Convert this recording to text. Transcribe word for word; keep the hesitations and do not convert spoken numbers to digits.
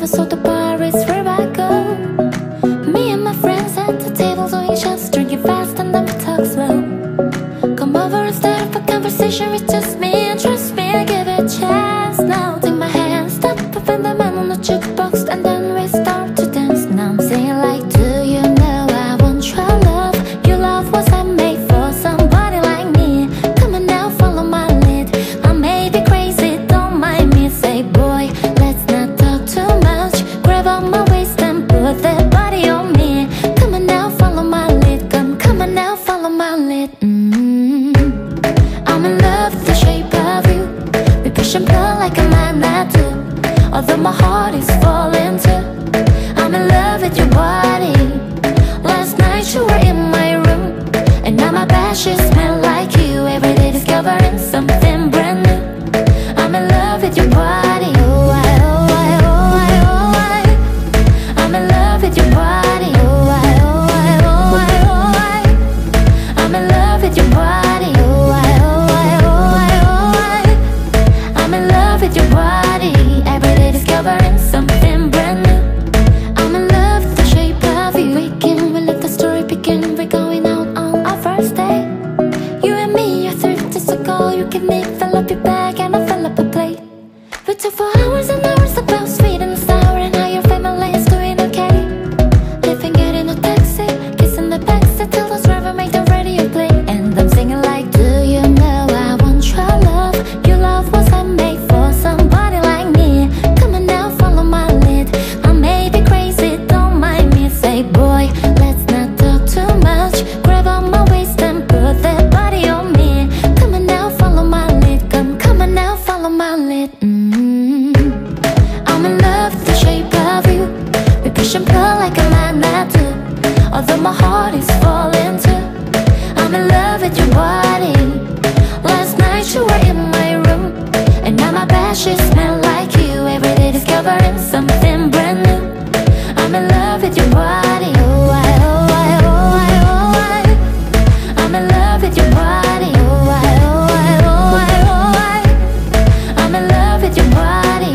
never saw the bar is where I go. Me and my friends at the table doing shots, drinking fast and then we talk slow. Come over and start up a conversation with just me, and trust me, I give it a chance. Now take my hand, stop up in the man on the jukebox, and then we start to dance. Now I'm singing like, do you know I want your love? Your love was handmade for somebody like me. Come on now, follow my lead. I may be crazy, don't mind me. Say boy, let's not talk too much. Grab on my waist and put that body on me. Come on now, follow my lead. Come, come on now, follow my lead. mm. I'm in love with the shape of you. We push and pull like a magnet too. Although my heart is falling too, I'm in love with your body. Last night you were in my room, and now my bed sheets smell like you. Every day discovering something brand new. I'm in love with your body. Oh I, oh I, oh I, oh I. I'm in love with your body. Oh I, oh I, oh I, oh I. I'm in love with your body. Oh I, oh I, oh I, oh I. I'm in love with your body. Every day discovering something brand new. I'm in love with the shape of you. We can, we let the story begin. We're going out on our first day. You and me are thrifty, so call. You give me, fill up your bag, and I fill up a plate. We talk for hours and hours about sweet and sour, and how your family is doing okay. Living, getting a taxi, kissing the backseat till the driver make the radio play. And I'm singing like, do you know I want your love? Your love was handmade for somebody like me. Come on now, follow my lead. I may be crazy, don't mind me. Say boy, let's not talk too much. Grab on my waist and put that body on me. Come on now, follow my lead. Come, come on now, follow my lead. mm. I'm in love with the shape of you. We push and pull like a magnet too. Although my heart is falling too, I'm in love with your body. Last night you were in my room, and now my bed sheets smell like you. Every day discovering something brand new. I'm in love with your body. Oh I, oh I, oh I, oh I. I'm in love with your body. Oh I, oh I, oh I, oh I. I'm in love with your body.